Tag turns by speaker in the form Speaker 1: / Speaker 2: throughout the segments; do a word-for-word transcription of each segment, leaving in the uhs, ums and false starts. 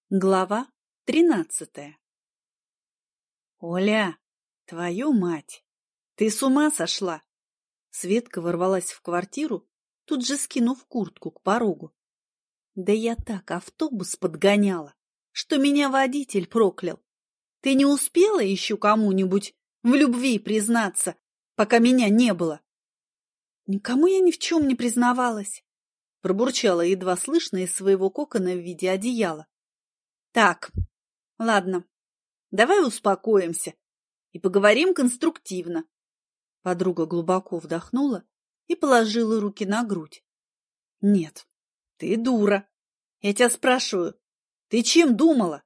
Speaker 1: Глава тринадцатая. «Оля, твою мать! Ты с ума сошла?» Светка ворвалась в квартиру, тут же скинув куртку к порогу. «Да я так автобус подгоняла, что меня водитель проклял. Ты не успела еще кому-нибудь в любви признаться, пока меня не было?» «Никому я ни в чем не признавалась», пробурчала едва слышно из своего кокона в виде одеяла. Так, ладно, давай успокоимся и поговорим конструктивно. Подруга глубоко вдохнула и положила руки на грудь. Нет, ты дура. Я тебя спрашиваю, ты чем думала?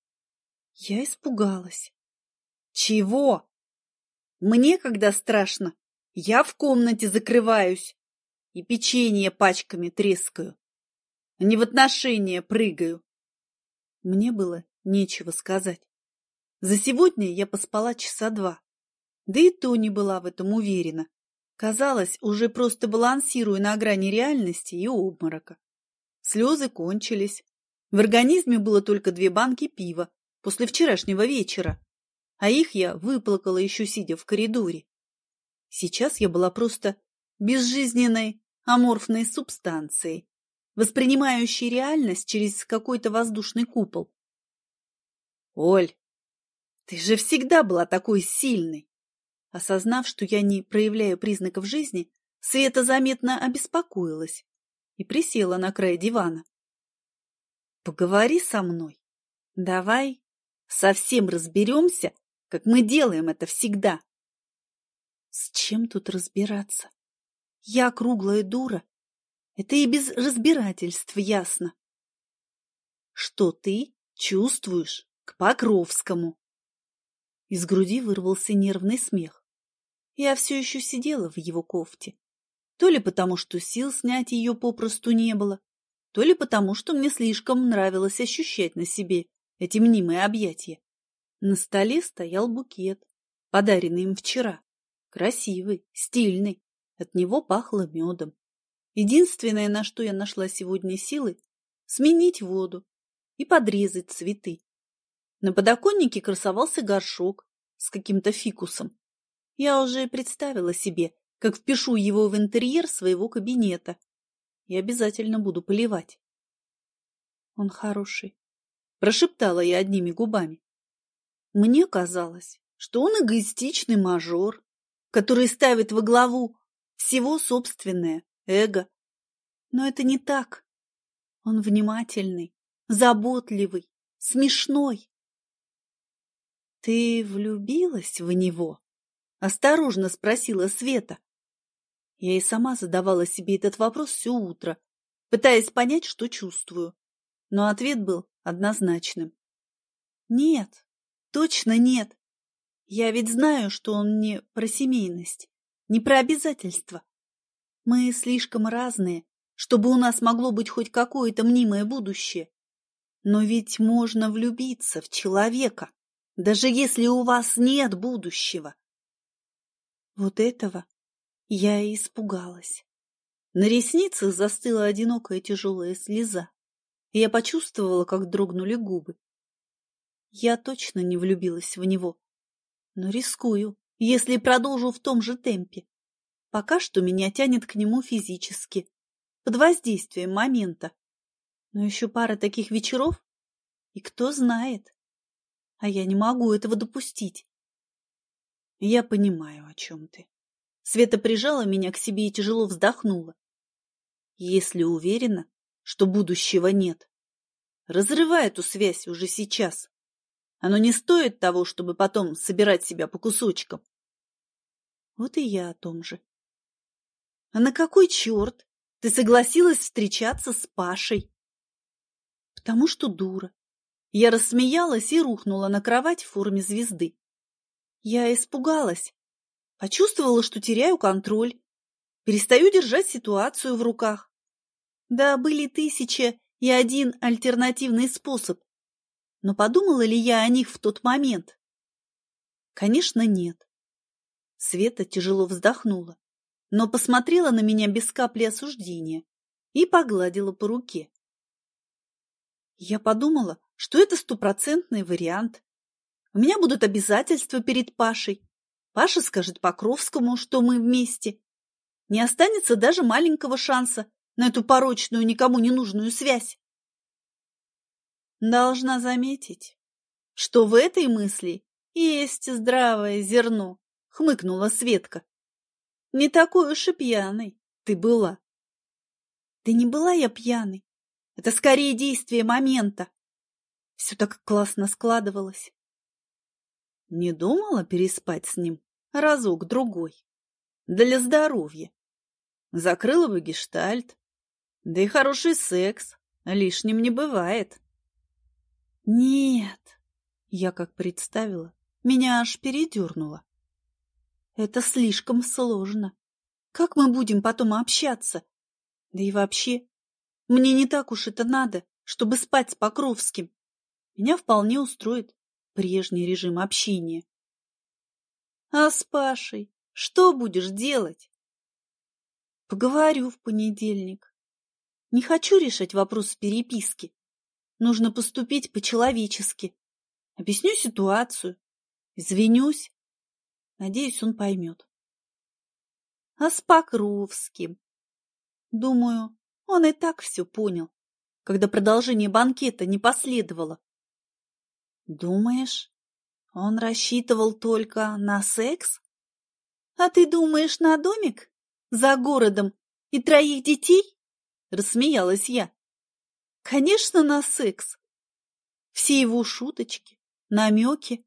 Speaker 1: Я испугалась. Чего? Мне, когда страшно, я в комнате закрываюсь и печенье пачками трескаю, а не в отношения прыгаю. Мне было нечего сказать. За сегодня я поспала часа два. Да и то не была в этом уверена. Казалось, уже просто балансирую на грани реальности и обморока. Слезы кончились. В организме было только две банки пива после вчерашнего вечера, а их я выплакала еще сидя в коридоре. Сейчас я была просто безжизненной аморфной субстанцией, воспринимающей реальность через какой-то воздушный купол. Оль, ты же всегда была такой сильной. Осознав, что я не проявляю признаков жизни, Света заметно обеспокоилась и присела на край дивана. Поговори со мной. Давай совсем разберемся, как мы делаем это всегда. С чем тут разбираться? Я круглая дура. Это и без разбирательств ясно. Что ты чувствуешь к Покровскому? Из груди вырвался нервный смех. Я все еще сидела в его кофте. То ли потому, что сил снять ее попросту не было, то ли потому, что мне слишком нравилось ощущать на себе эти мнимые объятия. На столе стоял букет, подаренный им вчера. Красивый, стильный. От него пахло медом. Единственное, на что я нашла сегодня силы, сменить воду и подрезать цветы. На подоконнике красовался горшок с каким-то фикусом. Я уже представила себе, как впишу его в интерьер своего кабинета и обязательно буду поливать. Он хороший, прошептала я одними губами. Мне казалось, что он эгоистичный мажор, который ставит во главу всего собственное эго. Но это не так. Он внимательный, заботливый, смешной. «Ты влюбилась в него?» — осторожно спросила Света. Я и сама задавала себе этот вопрос все утро, пытаясь понять, что чувствую. Но ответ был однозначным. Нет, точно нет. Я ведь знаю, что он не про семейность, не про обязательства. Мы слишком разные, чтобы у нас могло быть хоть какое-то мнимое будущее. Но ведь можно влюбиться в человека, даже если у вас нет будущего. Вот этого я и испугалась. На ресницах застыла одинокая тяжелая слеза, и я почувствовала, как дрогнули губы. Я точно не влюбилась в него, но рискую, если продолжу в том же темпе. Пока что меня тянет к нему физически, под воздействием момента. Но еще пара таких вечеров, и кто знает. А я не могу этого допустить. Я понимаю, о чем ты. Света прижала меня к себе и тяжело вздохнула. Если уверена, что будущего нет, разрывай эту связь уже сейчас. Оно не стоит того, чтобы потом собирать себя по кусочкам. Вот и я о том же. А на какой черт ты согласилась встречаться с Пашей? Потому что дура. Я рассмеялась и рухнула на кровать в форме звезды. Я испугалась, почувствовала, что теряю контроль, перестаю держать ситуацию в руках. Да, были тысяча и один альтернативный способ. Но подумала ли я о них в тот момент? Конечно, нет. Света тяжело вздохнула, но посмотрела на меня без капли осуждения и погладила по руке. Я подумала, что это стопроцентный вариант. У меня будут обязательства перед Пашей. Паша скажет Покровскому, что мы вместе. Не останется даже маленького шанса на эту порочную, никому не нужную связь. Должна заметить, что в этой мысли есть здравое зерно, хмыкнула Светка. Не такой уж и пьяной ты была. Да не была я пьяной. Это скорее действие момента. Все так классно складывалось. Не думала переспать с ним разок-другой. Для здоровья. Закрыла бы гештальт. Да и хороший секс лишним не бывает. Нет, я как представила, меня аж передернуло. Это слишком сложно. Как мы будем потом общаться? Да и вообще, мне не так уж это надо, чтобы спать с Покровским. Меня вполне устроит прежний режим общения. А с Пашей что будешь делать? Поговорю в понедельник. Не хочу решать вопрос переписки. Нужно поступить по-человечески. Объясню ситуацию. Извинюсь. Надеюсь, он поймет. А с Покровским? Думаю, он и так все понял, когда продолжение банкета не последовало. Думаешь, он рассчитывал только на секс? А ты думаешь, на домик за городом и троих детей? Рассмеялась я. Конечно, на секс. Все его шуточки, намеки.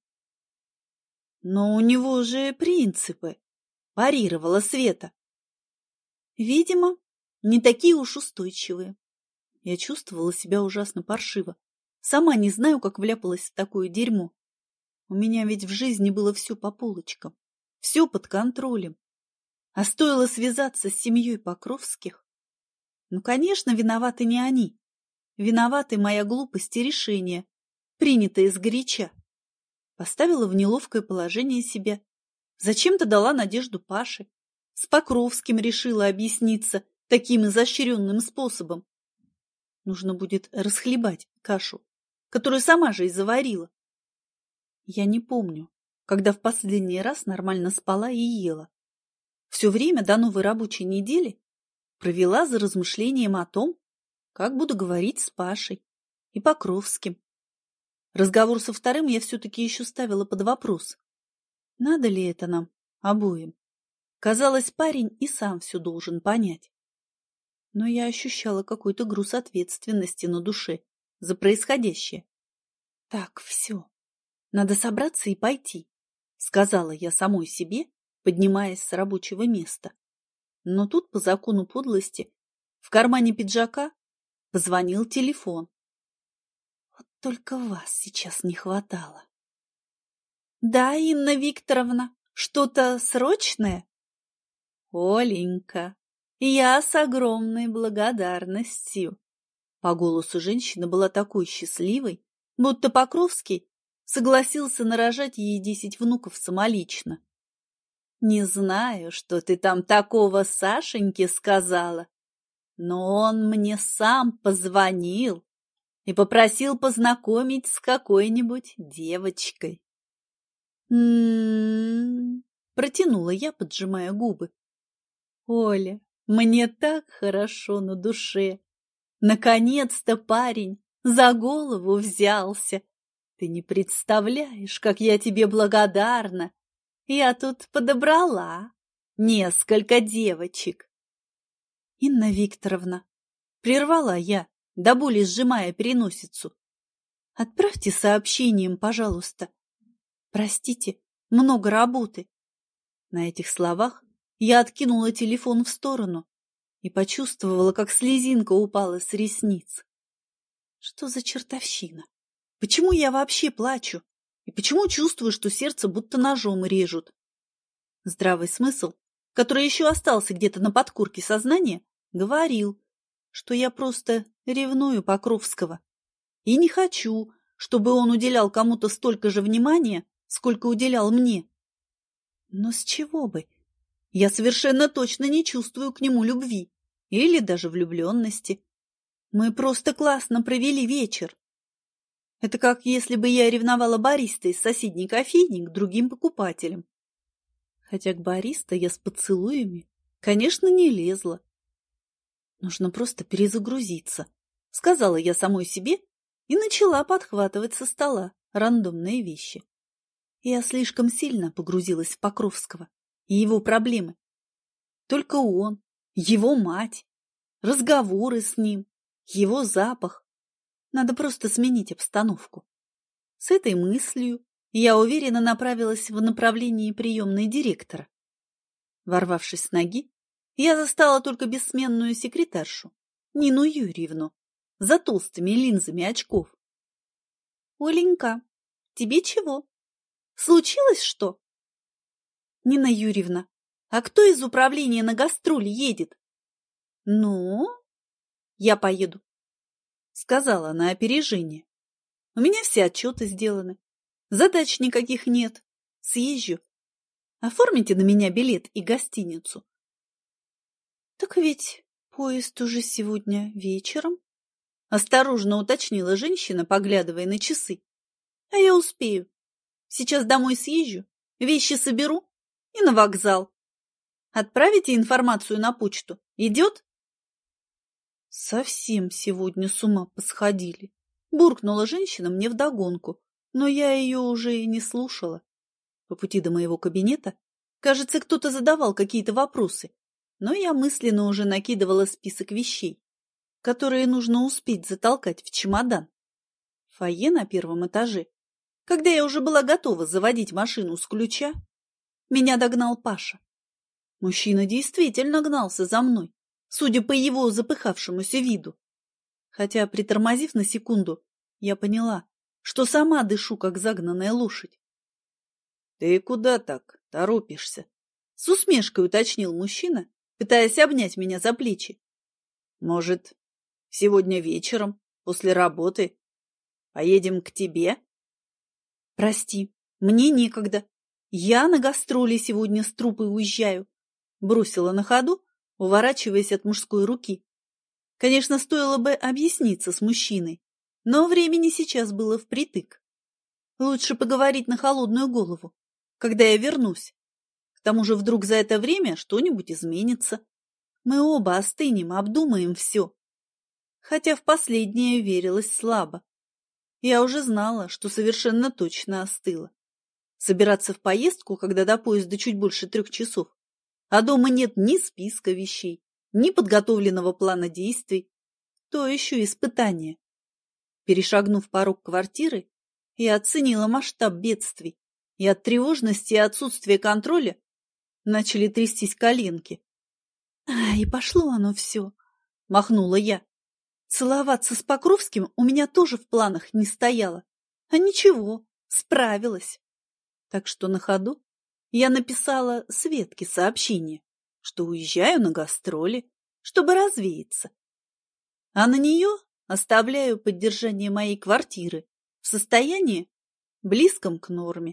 Speaker 1: Но у него же принципы, парировала Света. Видимо, не такие уж устойчивые. Я чувствовала себя ужасно паршиво. Сама не знаю, как вляпалась в такое дерьмо. У меня ведь в жизни было все по полочкам, все под контролем. А стоило связаться с семьей Покровских. Ну, конечно, виноваты не они. Виноваты моя глупость и решение, принятое сгоряча. Поставила в неловкое положение себя. Зачем-то дала надежду Паше. С Покровским решила объясниться таким изощренным способом. Нужно будет расхлебать кашу, которую сама же и заварила. Я не помню, когда в последний раз нормально спала и ела. Все время до новой рабочей недели провела за размышлением о том, как буду говорить с Пашей и Покровским. Разговор со вторым я все-таки еще ставила под вопрос. Надо ли это нам обоим? Казалось, парень и сам все должен понять. Но я ощущала какой-то груз ответственности на душе за происходящее. Так, все. Надо собраться и пойти, сказала я самой себе, поднимаясь с рабочего места. Но тут, по закону подлости, в кармане пиджака позвонил телефон. Вот только вас сейчас не хватало. Да, Инна Викторовна, что-то срочное? Оленька, я с огромной благодарностью. По голосу женщины была такой счастливой, будто Покровский согласился нарожать ей десять внуков самолично. Не знаю, что ты там такого Сашеньке сказала, но он мне сам позвонил и попросил познакомить с какой-нибудь девочкой. М-м-м, протянула я, поджимая губы. Оля, мне так хорошо на душе. Наконец-то парень за голову взялся. Ты не представляешь, как я тебе благодарна. Я тут подобрала несколько девочек. Инна Викторовна, прервала я, до боли сжимая переносицу. Отправьте сообщением, пожалуйста. Простите, много работы. На этих словах я откинула телефон в сторону и почувствовала, как слезинка упала с ресниц. Что за чертовщина? Почему я вообще плачу? И почему чувствую, что сердце будто ножом режут? Здравый смысл, который еще остался где-то на подкорке сознания, говорил, что я просто ревную Покровского и не хочу, чтобы он уделял кому-то столько же внимания, сколько уделял мне. Но с чего бы? Я совершенно точно не чувствую к нему любви или даже влюбленности. Мы просто классно провели вечер, Это как если бы я ревновала бариста из соседней кофейни к другим покупателям. Хотя к бариста я с поцелуями, конечно, не лезла. Нужно просто перезагрузиться, сказала я самой себе и начала подхватывать со стола рандомные вещи. Я слишком сильно погрузилась в Покровского и его проблемы. Только он, его мать, разговоры с ним, его запах. Надо просто сменить обстановку. С этой мыслью я уверенно направилась в направлении приемной директора. Ворвавшись с ноги, я застала только бессменную секретаршу, Нину Юрьевну, за толстыми линзами очков. — Оленька, тебе чего? Случилось что? — Нина Юрьевна, а кто из управления на гастроли едет? — Ну, я поеду, — сказала на опережение. У меня все отчеты сделаны, задач никаких нет, съезжу. Оформите на меня билет и гостиницу. — Так ведь поезд уже сегодня вечером, — осторожно уточнила женщина, поглядывая на часы. — А я успею. Сейчас домой съезжу, вещи соберу и на вокзал. Отправите информацию на почту. Идет? Совсем сегодня с ума посходили. Буркнула женщина мне вдогонку, но я ее уже и не слушала. По пути до моего кабинета, кажется, кто-то задавал какие-то вопросы, но я мысленно уже накидывала список вещей, которые нужно успеть затолкать в чемодан. Фойе на первом этаже. Когда я уже была готова заводить машину с ключа, меня догнал Паша. Мужчина действительно гнался за мной, судя по его запыхавшемуся виду. Хотя, притормозив на секунду, я поняла, что сама дышу, как загнанная лошадь. — Ты куда так торопишься? — с усмешкой уточнил мужчина, пытаясь обнять меня за плечи. — Может, сегодня вечером, после работы, поедем к тебе? — Прости, мне некогда. Я на гастроли сегодня с труппой уезжаю, — бросила на ходу, уворачиваясь от мужской руки. Конечно, стоило бы объясниться с мужчиной, но времени сейчас было впритык. Лучше поговорить на холодную голову, когда я вернусь. К тому же вдруг за это время что-нибудь изменится. Мы оба остынем, обдумаем все. Хотя в последнее верилось слабо. Я уже знала, что совершенно точно остыла. Собираться в поездку, когда до поезда чуть больше трех часов, а дома нет ни списка вещей, ни подготовленного плана действий, то еще испытание. Перешагнув порог квартиры, я оценила масштаб бедствий, и от тревожности и отсутствия контроля начали трястись коленки. — А, и пошло оно все, — махнула я. Целоваться с Покровским у меня тоже в планах не стояло. А ничего, справилась. Так что на ходу я написала Светке сообщение, что уезжаю на гастроли, чтобы развеяться. А на нее оставляю поддержание моей квартиры в состоянии, близком к норме.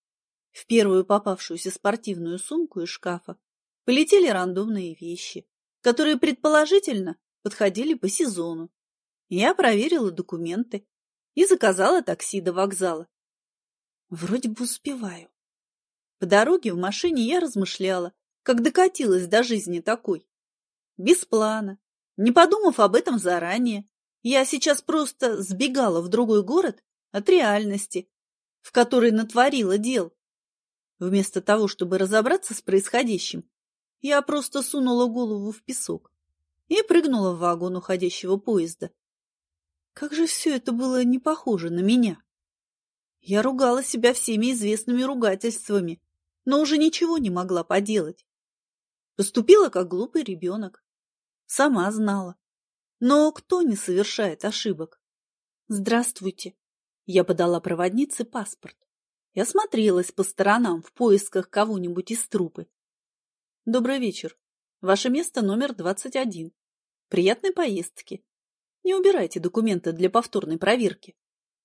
Speaker 1: В первую попавшуюся спортивную сумку из шкафа полетели рандомные вещи, которые, предположительно, подходили по сезону. Я проверила документы и заказала такси до вокзала. Вроде бы успеваю. По дороге в машине я размышляла, как докатилась до жизни такой. Без плана, не подумав об этом заранее, я сейчас просто сбегала в другой город от реальности, в которой натворила дел. Вместо того, чтобы разобраться с происходящим, я просто сунула голову в песок и прыгнула в вагон уходящего поезда. Как же все это было не похоже на меня. Я ругала себя всеми известными ругательствами, но уже ничего не могла поделать. Поступила как глупый ребенок. Сама знала. Но кто не совершает ошибок? Здравствуйте. Я подала проводнице паспорт и осмотрелась по сторонам в поисках кого-нибудь из труппы. Добрый вечер. Ваше место номер двадцать один. Приятной поездки. Не убирайте документы для повторной проверки.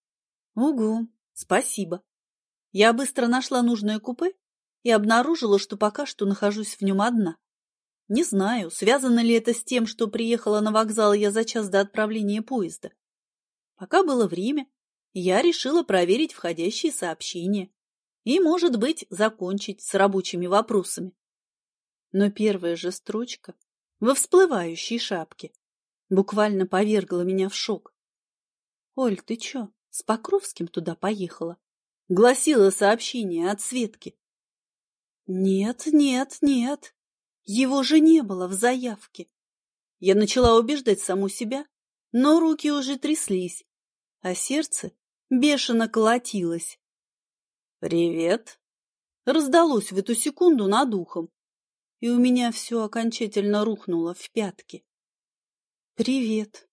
Speaker 1: Угу, спасибо. Я быстро нашла нужное купе и обнаружила, что пока что нахожусь в нем одна. Не знаю, связано ли это с тем, что приехала на вокзал я за час до отправления поезда. Пока было время, я решила проверить входящие сообщения и, может быть, закончить с рабочими вопросами. Но первая же строчка во всплывающей шапке буквально повергла меня в шок. «Оль, ты чё, с Покровским туда поехала?» — гласило сообщение от Светки. «Нет, нет, нет, его же не было в заявке». Я начала убеждать саму себя, но руки уже тряслись, а сердце бешено колотилось. «Привет!» — раздалось в эту секунду над ухом, и у меня все окончательно рухнуло в пятки. «Привет!»